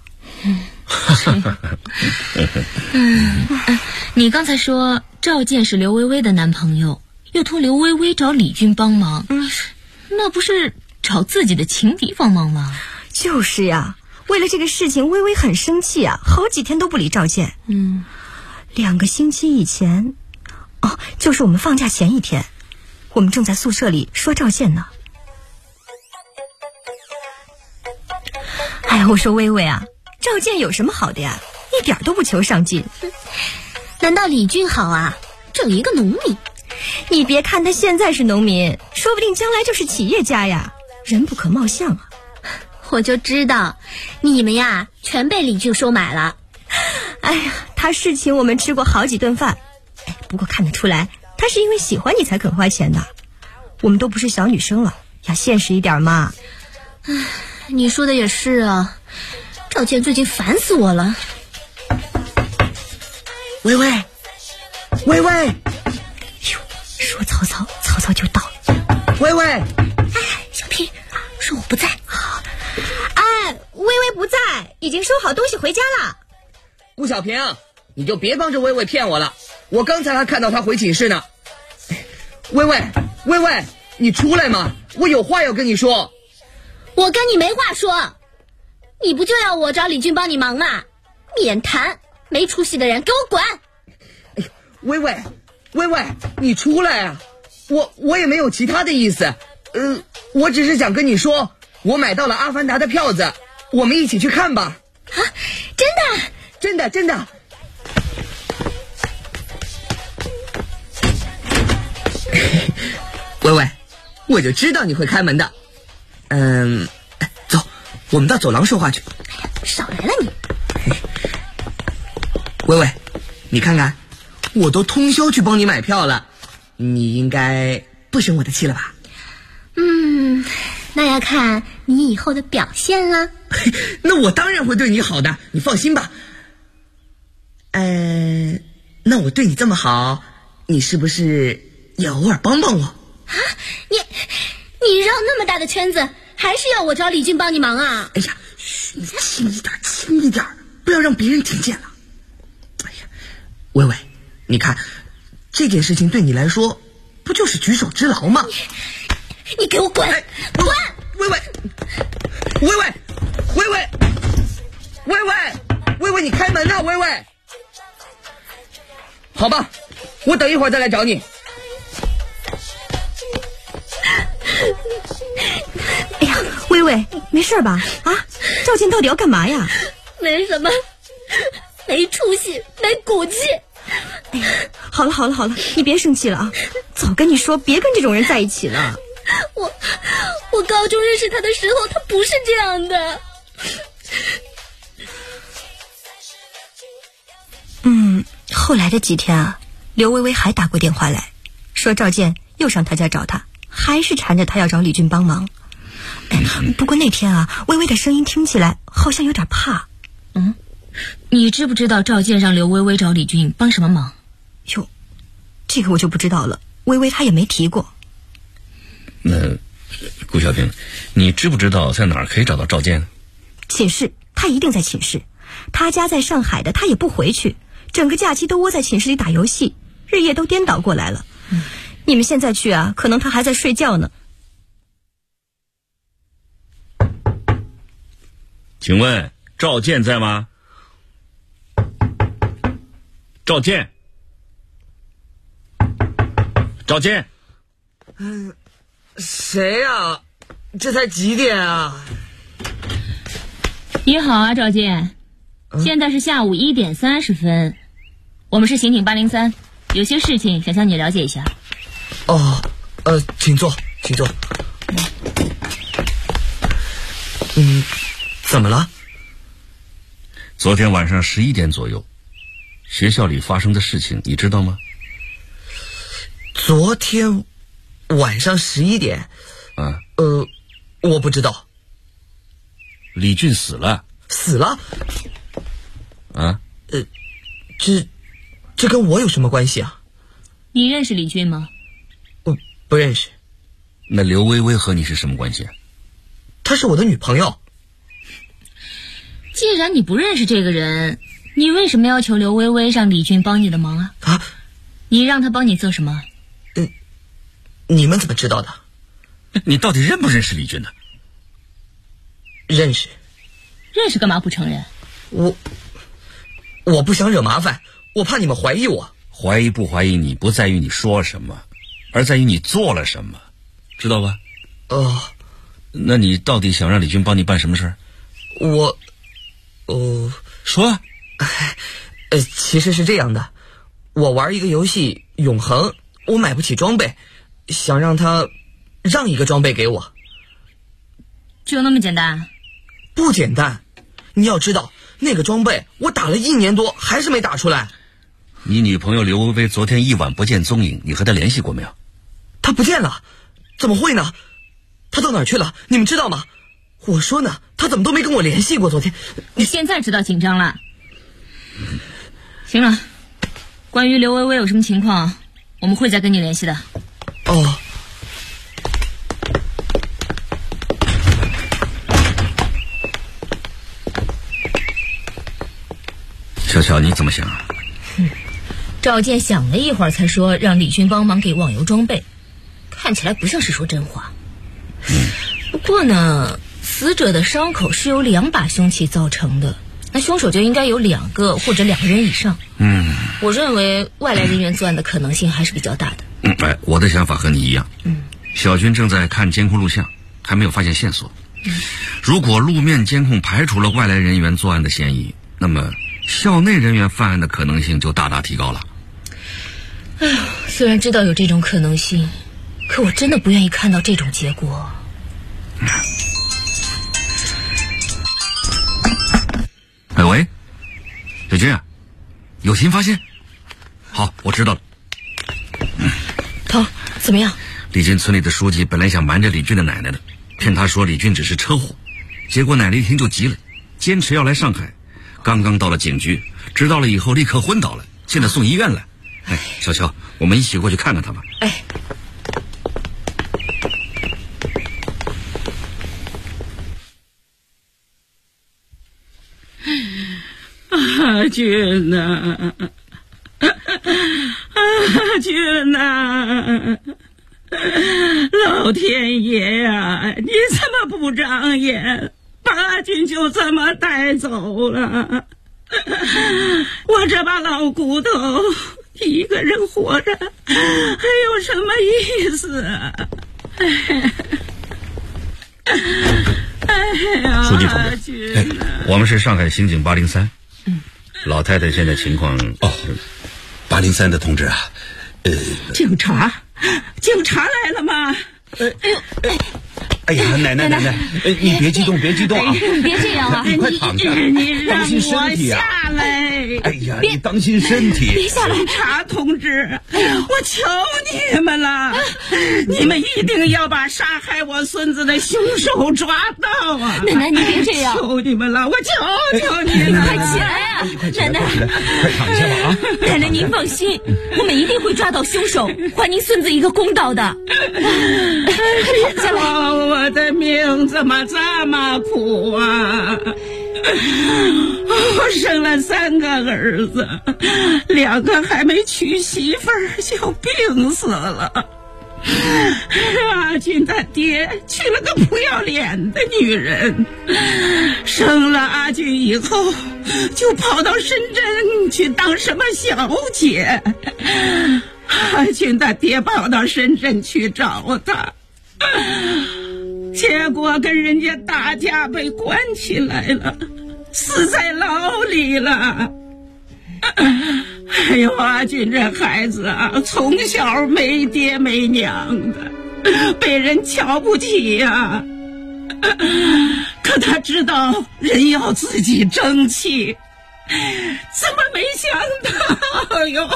你刚才说赵健是刘薇薇的男朋友，又托刘薇薇找李俊帮忙，那不是找自己的情敌帮忙吗？ 就是呀，为了这个事情，薇薇很生气啊，好几天都不理赵健。2个星期以前，就是我们放假前一天，我们正在宿舍里说赵健呢。哎呀，我说薇薇啊，赵健有什么好的呀？一点都不求上进。 难道李俊好啊？整一个农民。 你别看他现在是农民，说不定将来就是企业家呀。人不可貌相啊。 我就知道，你们呀全被李俊收买了。 哎呀，他是请我们吃过好几顿饭。不过看得出来，他是因为喜欢你才肯花钱的。我们都不是小女生了，要现实一点嘛。 你说的也是啊，赵健最近烦死我了。 薇薇， 说曹操，曹操就到了。 薇薇， 小平，说我不在。薇薇不在，已经收好东西回家了。 顾小平，你就别帮着薇薇骗我了，我刚才还看到她回寝室呢。薇薇，你出来嘛，我有话要跟你说。 我跟你没话说，你不就要我找李俊帮你忙吗？免谈，没出息的人给我滚！ 薇薇，你出来啊！我也没有其他的意思，我只是想跟你说，我买到了《阿凡达》的票子，我们一起去看吧。 啊，真的？ 真的。薇薇，我就知道你会开门的。走，我们到走廊说话去。 少来了你。 薇薇，你看看，我都通宵去帮你买票了，你应该不生我的气了吧？ 那要看你以后的表现了。 那我当然会对你好的，你放心吧。那我对你这么好，你是不是也偶尔帮帮我。 啊，你绕那么大的圈子，还是要我找李俊帮你忙啊？ 哎呀，嘘，你轻一点，轻一点，不要让别人听见了。哎呀，微微，你看，这件事情对你来说，不就是举手之劳吗？ 你给我滚！滚！ 微微，微微，微微，微微，微微，你开门啊，微微。好吧，我等一会儿再来找你。 哎呀，微微，没事吧？啊，赵健到底要干嘛呀？ 没什么，没出息，没骨气。 哎呀，好了好了好了，你别生气了啊！早跟你说别跟这种人在一起了。 我高中认识他的时候，他不是这样的。 后来的几天啊，刘微微还打过电话来，说赵健又上他家找他，还是缠着他要找李俊帮忙。不过那天啊，微微的声音听起来好像有点怕。 你知不知道赵健让刘微微找李俊帮什么忙？ 哟，这个我就不知道了，微微她也没提过。 那顾小平，你知不知道在哪儿可以找到赵健？ 寝室，他一定在寝室。他家在上海的，他也不回去，整个假期都窝在寝室里打游戏，日夜都颠倒过来了。你们现在去啊，可能他还在睡觉呢。 请问赵健在吗？赵健，赵健， 谁呀？这才几点啊？ 你好啊，赵健，现在是下午1点30分，我们是刑警803，有些事情想向你了解一下。 哦，请坐，请坐。怎么了？ 昨天晚上11点左右，学校里发生的事情你知道吗？ 昨天晚上11点？我不知道。 李俊死了。 死了？ 啊？ 这跟我有什么关系啊？ 你认识李俊吗？ 我不认识。 那刘微微和你是什么关系啊？ 她是我的女朋友。 既然你不认识这个人，你为什么要求刘微微让李俊帮你的忙啊？你让他帮你做什么？ 你们怎么知道的？ 你到底认不认识李俊呢？ 认识。 认识干嘛不承认？ 我不想惹麻烦，我怕你们怀疑我。 怀疑不怀疑你，不在于你说什么，而在于你做了什么，知道吧？那你到底想让李俊帮你办什么事儿？说啊。 其实是这样的，我玩一个游戏永恒，我买不起装备，想让他让一个装备给我。 就那么简单？ 不简单，你要知道那个装备我打了1年多还是没打出来。 你女朋友刘微微昨天一晚不见踪影，你和她联系过没有？ 她不见了。怎么会呢？她到哪儿去了？你们知道吗？我说呢，她怎么都没跟我联系过昨天。 你现在知道紧张了。行了，关于刘微微有什么情况，我们会再跟你联系的。 小乔，你怎么想？ 赵健想了一会儿才说让李军帮忙给网游装备，看起来不像是说真话。不过呢，死者的伤口是由2把凶器造成的，那凶手就应该有2个或者2个人以上。我认为外来人员作案的可能性还是比较大的。 我的想法和你一样。小军正在看监控录像，还没有发现线索。如果路面监控排除了外来人员作案的嫌疑，那么校内人员犯案的可能性就大大提高了。 哎呀，虽然知道有这种可能性，可我真的不愿意看到这种结果。 喂，小军，有新发现？好，我知道了。 头，怎么样？ 李俊村里的书记本来想瞒着李俊的奶奶的，骗他说李俊只是车祸，结果奶奶一听就急了，坚持要来上海。刚刚到了警局，知道了以后立刻昏倒了，现在送医院了。 哎，小乔，我们一起过去看看他吧。 哎。 阿俊呐，阿俊呐，老天爷呀，你怎么不长眼，把阿俊就这么带走了？我这把老骨头一个人活着还有什么意思啊？ 书记同志，我们是上海刑警803。老太太现在情况 803的同志啊， 警察来了吗？ 哎呀，奶奶，你别激动啊！ 你别这样啊！ 你快躺下，当心身体啊！ 下来！ 哎呀，你当心身体！ 别下来！警察同志，我求你们了，你们一定要把杀害我孙子的凶手抓到啊！ 奶奶，你别这样！ 求你们了，我求你了！ 快起来啊！奶奶， 快躺下吧啊！ 奶奶您放心，我们一定会抓到凶手，还您孙子一个公道的。快躺下来！ 我的命怎么这么苦啊！我生了3个儿子，2个还没娶媳妇儿就病死了。阿俊他爹娶了个不要脸的女人，生了阿俊以后就跑到深圳去当什么小姐。阿俊他爹跑到深圳去找他，结果跟人家打架被关起来了，死在牢里了。哎呦，阿俊这孩子啊，从小没爹没娘的，被人瞧不起呀。可他知道人要自己争气，怎么没想到哟？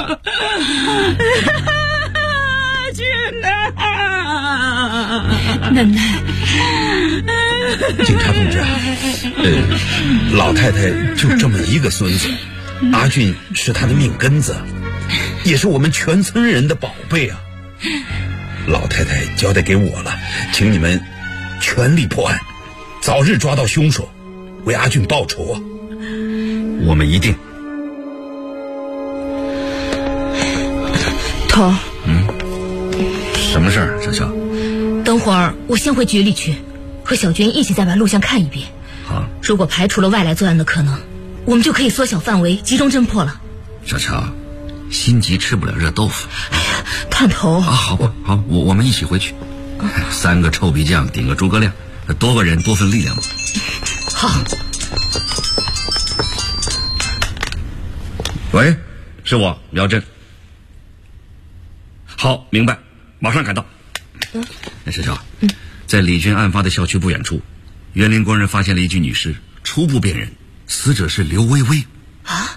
阿俊啊， 奶奶， 警察同志啊，老太太就这么一个孙子，阿俊是他的命根子，也是我们全村人的宝贝啊。老太太交代给我了，请你们全力破案，早日抓到凶手，为阿俊报仇啊！ 我们一定。 头， 什么事儿，小乔？ 等会儿我先回局里去，和小娟一起再把录像看一遍。 好， 如果排除了外来作案的可能，我们就可以缩小范围，集中侦破了。 小乔，心急吃不了热豆腐。 哎呀，探头。 好，我们一起回去。3个臭皮匠顶个诸葛亮，多个人多份力量嘛。 好。 喂，是我苗震。好，明白，马上赶到。小乔，在李军案发的校区不远处，园林工人发现了一具女尸，初步辨认，死者是刘薇薇。 啊！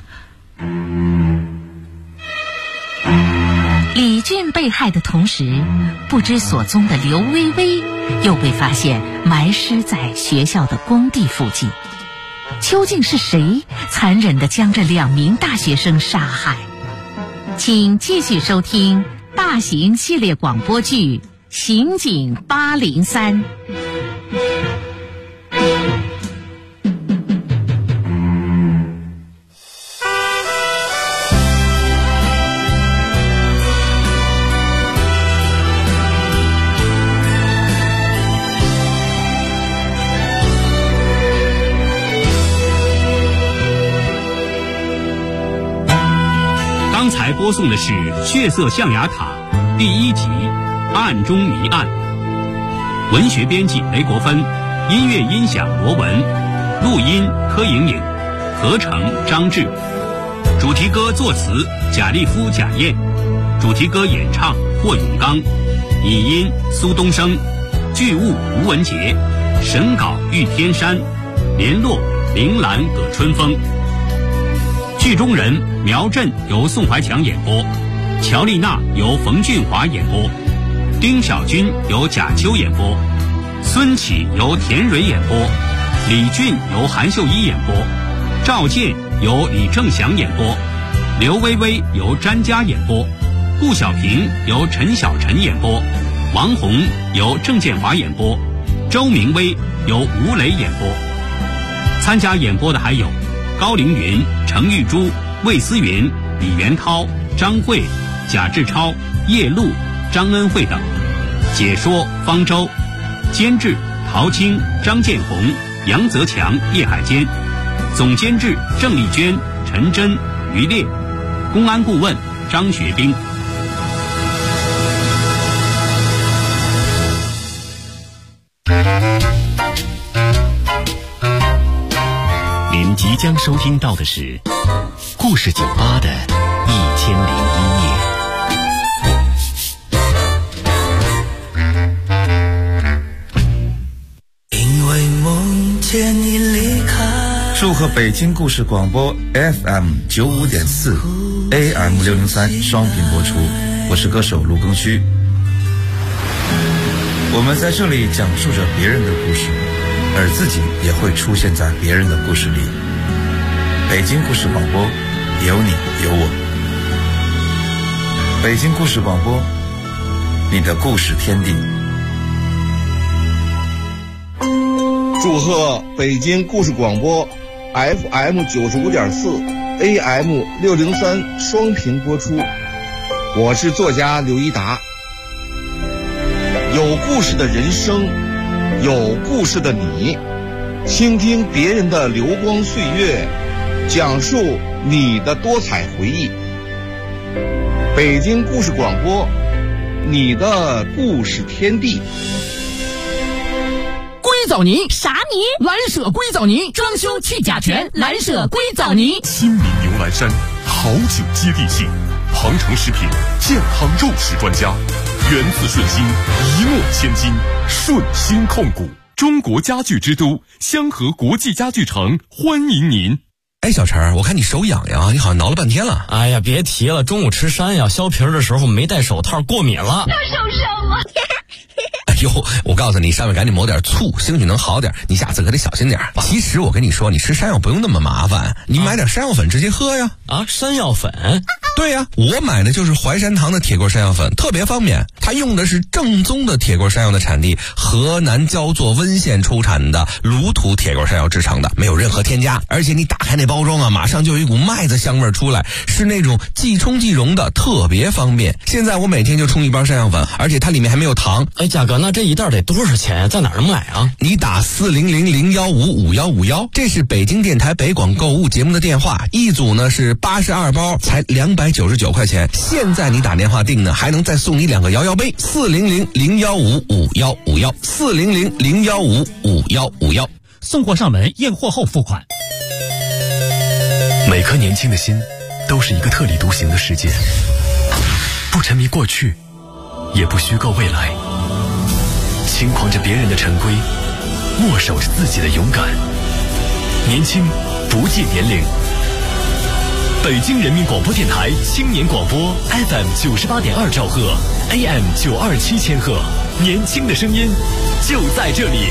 李俊被害的同时，不知所踪的刘薇薇又被发现埋尸在学校的工地附近。究竟是谁残忍地将这2名大学生杀害？请继续收听大型系列广播剧《刑警803》。 刚才播送的是《血色象牙塔》第1集《暗中谜案》，文学编辑雷国芬，音乐音响罗文，录音柯莹莹，合成张志，主题歌作词贾立夫、贾燕，主题歌演唱霍永刚，拟音苏东升，剧务吴文杰，审稿玉天山，联络铃兰葛春风。剧中人苗震由宋怀强演播，乔丽娜由冯俊华演播，丁小军由贾秋演播，孙启由田蕊演播，李俊由韩秀一演播，赵健由李正祥演播， 刘薇薇由詹佳演播，顾小平由陈小晨演播，王红由郑建华演播，周明威由吴磊演播。参加演播的还有高凌云、程玉珠、魏思云、李元涛、张慧、贾志超、叶璐、张恩惠等。解说方舟，监制陶青、张建红、杨泽强、叶海坚，总监制郑丽娟、陈真、于烈，公安顾问张学兵。 您即将收听到的是故事酒吧的1001夜。 因为梦见你离开。祝贺北京故事广播 FM95.4 AM603 双频播出，我是歌手陆庚戌。我们在这里讲述着别人的故事，而自己也会出现在别人的故事里。北京故事广播，有你有我。北京故事广播，你的故事天地。 祝贺北京故事广播 FM95.4 AM603 双频播出，我是作家刘一达。有故事的人生，有故事的你，倾听别人的流光岁月，讲述你的多彩回忆。北京故事广播，你的故事天地。 硅藻泥啥泥？蓝舍硅藻泥，装修去甲醛，蓝舍硅藻泥。 亲民牛栏山，好酒接地气，庞城食品健康肉食专家，源自顺心，一诺千金，顺心控股，中国家具之都香河国际家具城欢迎您。 哎，小陈，我看你手痒痒，你好像挠了半天了。 哎呀，别提了，中午吃山药削皮的时候没戴手套，过敏了。 受伤了。 哎呦，我告诉你，上面赶紧抹点醋，兴许能好点。你下次可得小心点。其实我跟你说，你吃山药不用那么麻烦，你买点山药粉直接喝呀。 山药粉？ 对呀，我买的就是淮山堂的铁棍山药粉，特别方便。它用的是正宗的铁棍山药的产地河南焦作温县出产的卤土铁棍山药制成的，没有任何添加。而且你打开那包装啊，马上就有一股麦子香味出来，是那种即冲即溶的，特别方便。现在我每天就冲一包山药粉，而且它里面还没有糖。 哎，价格那这一袋得多少钱？在哪儿能买啊？ 你打400-015-5151，这是北京电台北广购物节目的电话，一组呢是82包，才299块钱。现在你打电话订呢，还能再送你2个摇摇杯。400-015-5151 400-015-5151， 送货上门，验货后付款。 每颗年轻的心都是一个特立独行的世界，不沉迷过去，也不虚构未来，轻狂着别人的陈规，握手着自己的勇敢。年轻不计年龄。北京人民广播电台青年广播 FM98.2 兆赫 AM927千赫，年轻的声音就在这里。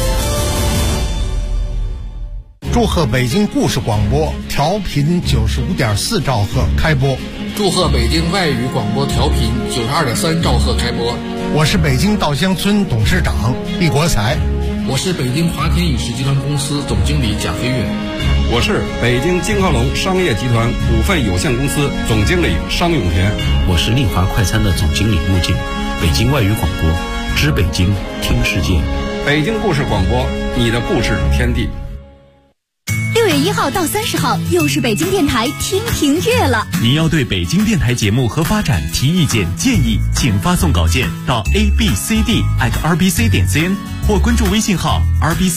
祝贺北京故事广播调频95.4兆赫开播。 祝贺北京外语广播调频92.3兆赫开播。 我是北京稻香村董事长毕国才。 我是北京华天影视集团公司总经理贾飞跃。 我是北京金浩龙商业集团股份有限公司总经理商永田。 我是丽华快餐的总经理穆静。北京外语广播，知北京，听世界。 北京故事广播，你的故事天地。 6月1号到30号，又是北京电台听评月了。 您要对北京电台节目和发展提意见建议，请发送稿件到abcd@rbc.cn 或关注微信号 rbc。